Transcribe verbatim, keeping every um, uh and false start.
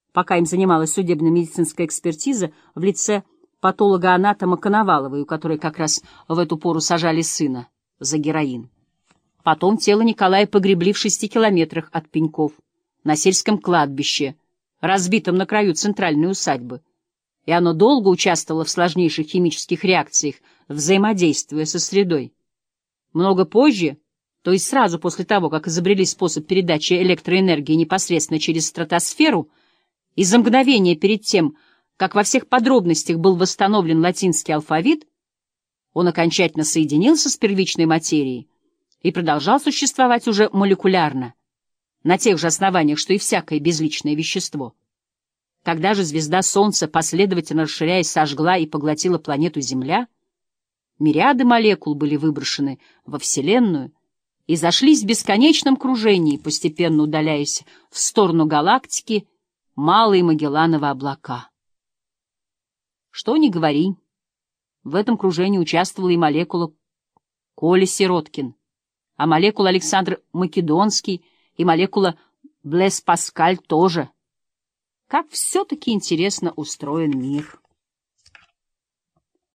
пока им занималась судебно-медицинская экспертиза в лице патолога-анатома Коноваловой, у которой как раз в эту пору сажали сына за героин. Потом тело Николая погребли в шести километрах от Пеньков, на сельском кладбище, разбитом на краю центральной усадьбы, и оно долго участвовало в сложнейших химических реакциях, взаимодействуя со средой. Много позже, то есть сразу после того, как изобрели способ передачи электроэнергии непосредственно через стратосферу, и за мгновение перед тем, как во всех подробностях был восстановлен латинский алфавит, он окончательно соединился с первичной материей и продолжал существовать уже молекулярно, на тех же основаниях, что и всякое безличное вещество. Когда же звезда Солнца, последовательно расширяясь, сожгла и поглотила планету Земля, мириады молекул были выброшены во Вселенную и зашлись в бесконечном кружении, постепенно удаляясь в сторону галактики Малые Магеллановы облака. Что ни говори, в этом кружении участвовала и молекула Коля Сироткин, а молекула Александр Македонский и молекула Блес Паскаль тоже. Как все-таки интересно устроен мир.